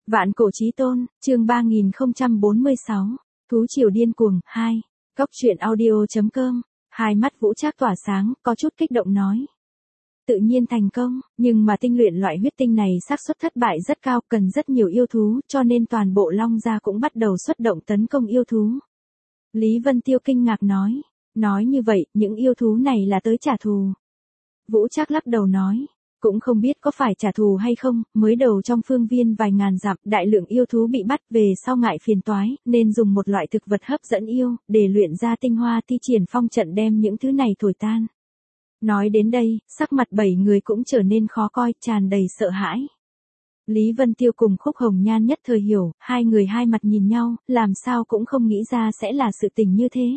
Vạn cổ chí tôn, chương 3046, Thú triều điên cuồng, 2. Cốc truyện audio.com, hai mắt Vũ Trác tỏa sáng, có chút kích động nói. Tự nhiên thành công, nhưng mà tinh luyện loại huyết tinh này xác suất thất bại rất cao, cần rất nhiều yêu thú, cho nên toàn bộ Long gia cũng bắt đầu xuất động tấn công yêu thú. Lý Vân Tiêu kinh ngạc nói như vậy, những yêu thú này là tới trả thù. Vũ Trác lắc đầu nói. Cũng không biết có phải trả thù hay không, mới đầu trong phương viên vài ngàn dặm, đại lượng yêu thú bị bắt về sau ngại phiền toái, nên dùng một loại thực vật hấp dẫn yêu, để luyện ra tinh hoa thi triển phong trận đem những thứ này thổi tan. Nói đến đây, sắc mặt 7 người cũng trở nên khó coi, tràn đầy sợ hãi. Lý Vân Tiêu cùng Khúc Hồng Nhan nhất thời hiểu, hai người hai mặt nhìn nhau, làm sao cũng không nghĩ ra sẽ là sự tình như thế.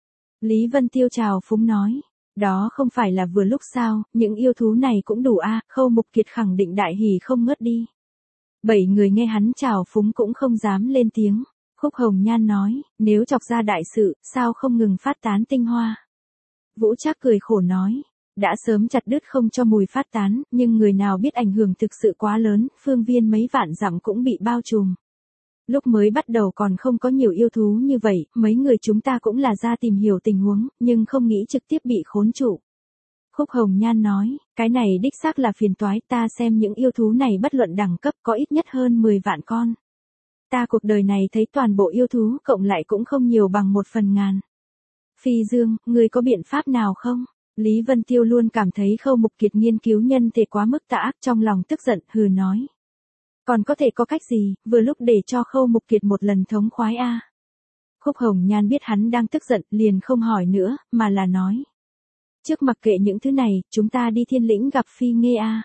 Lý Vân Tiêu chào phúng nói. Đó không phải là vừa lúc sao, những yêu thú này cũng đủ a. Khâu Mục Kiệt khẳng định đại hỉ không ngớt đi. 7 người nghe hắn chào phúng cũng không dám lên tiếng. Khúc Hồng Nhan nói, nếu chọc ra đại sự, sao không ngừng phát tán tinh hoa. Vũ Trác cười khổ nói, đã sớm chặt đứt không cho mùi phát tán, nhưng người nào biết ảnh hưởng thực sự quá lớn, phương viên mấy vạn dặm cũng bị bao trùm. Lúc mới bắt đầu còn không có nhiều yêu thú như vậy, mấy người chúng ta cũng là ra tìm hiểu tình huống, nhưng không nghĩ trực tiếp bị khốn trụ. Khúc Hồng Nhan nói, cái này đích xác là phiền toái, ta xem những yêu thú này bất luận đẳng cấp có ít nhất hơn 10 vạn con. Ta cuộc đời này thấy toàn bộ yêu thú cộng lại cũng không nhiều bằng 1/1000. Phi Dương, ngươi có biện pháp nào không? Lý Vân Tiêu luôn cảm thấy Khâu Mục Kiệt nghiên cứu nhân thể quá mức tà ác, trong lòng tức giận, hừ nói. Còn có thể có cách gì, vừa lúc để cho Khâu Mục Kiệt một lần thống khoái a. Khúc Hồng Nhan biết hắn đang tức giận, liền không hỏi nữa, mà là nói. Trước mặc kệ những thứ này, chúng ta đi Thiên Lĩnh gặp Phi Nghê a.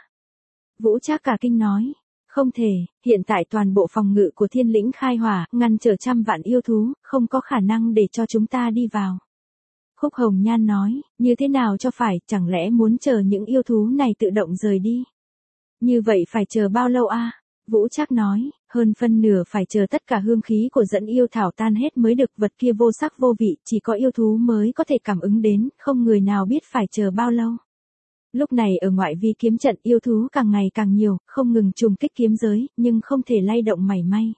Vũ Trác cả kinh nói. Không thể, hiện tại toàn bộ phòng ngự của Thiên Lĩnh khai hỏa, ngăn trở trăm vạn yêu thú, không có khả năng để cho chúng ta đi vào. Khúc Hồng Nhan nói, như thế nào cho phải, chẳng lẽ muốn chờ những yêu thú này tự động rời đi. Như vậy phải chờ bao lâu a? Vũ Trác nói, hơn phân nửa phải chờ tất cả hương khí của dẫn yêu thảo tan hết mới được, vật kia vô sắc vô vị, chỉ có yêu thú mới có thể cảm ứng đến, không người nào biết phải chờ bao lâu. Lúc này ở ngoại vi kiếm trận yêu thú càng ngày càng nhiều, không ngừng trùng kích kiếm giới, nhưng không thể lay động mảy may.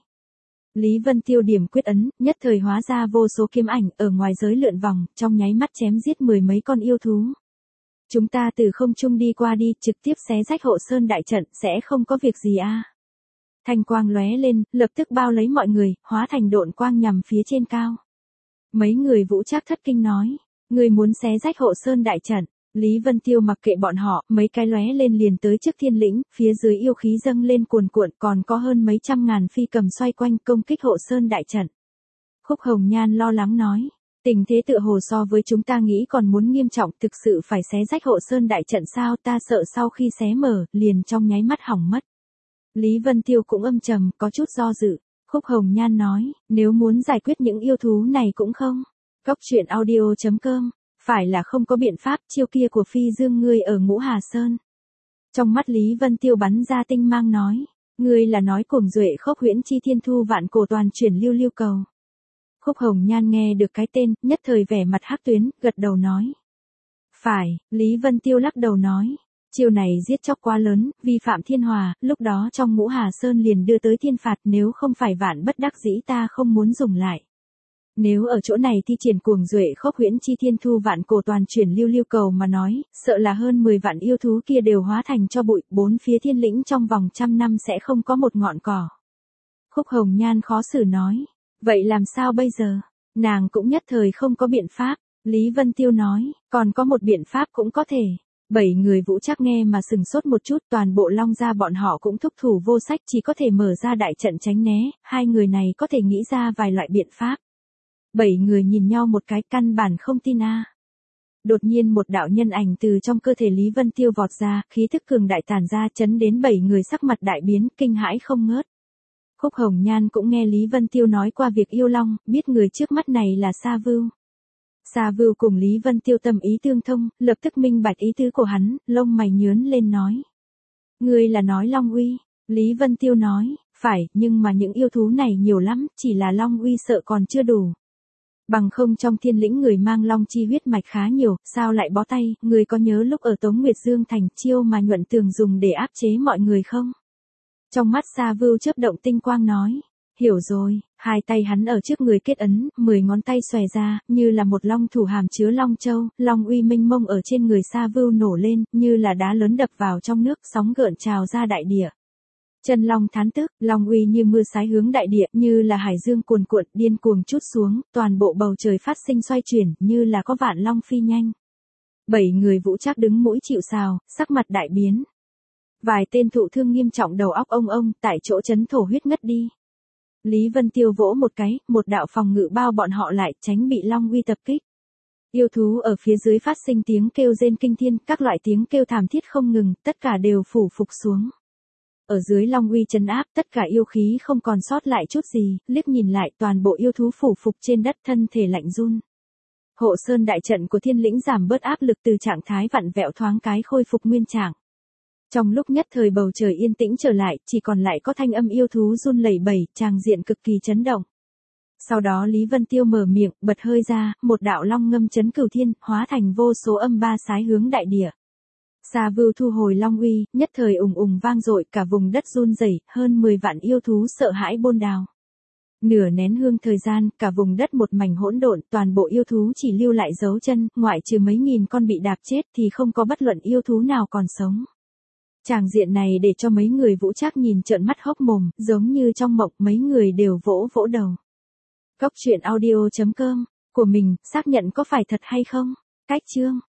Lý Vân Tiêu điểm quyết ấn, nhất thời hóa ra vô số kiếm ảnh, ở ngoài giới lượn vòng, trong nháy mắt chém giết 10 mấy con yêu thú. Chúng ta từ không trung đi qua đi, trực tiếp xé rách hộ sơn đại trận, sẽ không có việc gì a. Thanh quang lóe lên, lập tức bao lấy mọi người, hóa thành độn quang nhằm phía trên cao. Mấy người Vũ Trác thất kinh nói, người muốn xé rách hộ sơn đại trận. Lý Vân Tiêu mặc kệ bọn họ, mấy cái lóe lên liền tới trước Thiên Lĩnh, phía dưới yêu khí dâng lên cuồn cuộn, còn có hơn mấy trăm ngàn phi cầm xoay quanh công kích hộ sơn đại trận. Khúc Hồng Nhan lo lắng nói, tình thế tựa hồ so với chúng ta nghĩ còn muốn nghiêm trọng, thực sự phải xé rách hộ sơn đại trận sao, ta sợ sau khi xé mở, liền trong nháy mắt hỏng mất. Lý Vân Tiêu cũng âm trầm, có chút do dự. Khúc Hồng Nhan nói, nếu muốn giải quyết những yêu thú này cũng không. Cốc truyện audio.com, phải là không có biện pháp, chiêu kia của Phi Dương ngươi ở Ngũ Hà Sơn. Trong mắt Lý Vân Tiêu bắn ra tinh mang nói, ngươi là nói cuồng duệ Khốc Huyễn Chi Thiên Thu vạn cổ toàn chuyển lưu lưu cầu. Khúc Hồng Nhan nghe được cái tên, nhất thời vẻ mặt hắc tuyến, gật đầu nói. Phải, Lý Vân Tiêu lắc đầu nói. Chiêu này giết chóc quá lớn, vi phạm thiên hòa, lúc đó trong Ngũ Hà Sơn liền đưa tới thiên phạt, nếu không phải vạn bất đắc dĩ ta không muốn dùng lại. Nếu ở chỗ này thi triển cuồng duệ Khốc Huyễn Chi Thiên Thu vạn cổ toàn chuyển lưu lưu cầu mà nói, sợ là hơn 10 vạn yêu thú kia đều hóa thành cho bụi, bốn phía Thiên Lĩnh trong vòng 100 năm sẽ không có một ngọn cỏ. Khúc Hồng Nhan khó xử nói, vậy làm sao bây giờ? Nàng cũng nhất thời không có biện pháp. Lý Vân Tiêu nói, còn có một biện pháp cũng có thể. 7 người Vũ Trác nghe mà sừng sốt một chút, toàn bộ Long gia bọn họ cũng thúc thủ vô sách, chỉ có thể mở ra đại trận tránh né, hai người này có thể nghĩ ra vài loại biện pháp. 7 người nhìn nhau một cái, căn bản không tin a. Đột nhiên một đạo nhân ảnh từ trong cơ thể Lý Vân Tiêu vọt ra, khí thức cường đại tản ra, chấn đến 7 người sắc mặt đại biến, kinh hãi không ngớt. Khúc Hồng Nhan cũng nghe Lý Vân Tiêu nói qua việc yêu long, biết người trước mắt này là Sa Vưu. Sa Vưu cùng Lý Vân Tiêu tâm ý tương thông, lập tức minh bạch ý tứ của hắn, lông mày nhướng lên nói. Ngươi là nói Long Uy? Lý Vân Tiêu nói, phải, nhưng mà những yêu thú này nhiều lắm, chỉ là Long Uy sợ còn chưa đủ. Bằng không trong Thiên Lĩnh người mang long chi huyết mạch khá nhiều, sao lại bó tay, người có nhớ lúc ở Tống Nguyệt Dương thành chiêu mà Nhuận Tường dùng để áp chế mọi người không? Trong mắt Sa Vưu chớp động tinh quang nói. Hiểu rồi, hai tay hắn ở trước người kết ấn, 10 ngón tay xòe ra, như là một long thủ hàm chứa long châu, long uy mênh mông ở trên người Sa Vưu nổ lên, như là đá lớn đập vào trong nước, sóng gợn trào ra đại địa. Chân long thán tức, long uy như mưa sái hướng đại địa, như là hải dương cuồn cuộn, điên cuồng trút xuống, toàn bộ bầu trời phát sinh xoay chuyển, như là có vạn long phi nhanh. 7 người vũ trác đứng mũi chịu sào, sắc mặt đại biến. Vài tên thụ thương nghiêm trọng đầu óc ông, tại chỗ chấn thổ huyết ngất đi. Lý Vân Tiêu vỗ một cái, một đạo phòng ngự bao bọn họ lại, tránh bị long uy tập kích. Yêu thú ở phía dưới phát sinh tiếng kêu rên kinh thiên, các loại tiếng kêu thảm thiết không ngừng, tất cả đều phủ phục xuống. Ở dưới long uy trấn áp, tất cả yêu khí không còn sót lại chút gì, liếc nhìn lại toàn bộ yêu thú phủ phục trên đất, thân thể lạnh run. Hộ sơn đại trận của Thiên Lĩnh giảm bớt áp lực, từ trạng thái vặn vẹo thoáng cái khôi phục nguyên trạng. Trong lúc nhất thời bầu trời yên tĩnh trở lại, chỉ còn lại có thanh âm yêu thú run lẩy bẩy, tràng diện cực kỳ chấn động. Sau đó Lý Vân Tiêu mở miệng, bật hơi ra, một đạo long ngâm chấn cửu thiên, hóa thành vô số âm ba sái hướng đại địa. Sa Vưu thu hồi long uy, nhất thời ùng ùng vang dội, cả vùng đất run rẩy, hơn 10 vạn yêu thú sợ hãi bôn đào. Nửa nén hương thời gian, cả vùng đất một mảnh hỗn độn, toàn bộ yêu thú chỉ lưu lại dấu chân, ngoại trừ mấy nghìn con bị đạp chết thì không có bất luận yêu thú nào còn sống. Tràng diện này để cho mấy người vũ trác nhìn trợn mắt hốc mồm, giống như trong mộng, mấy người đều vỗ vỗ đầu. Góc truyện audio.com, của mình, xác nhận có phải thật hay không? Cách chương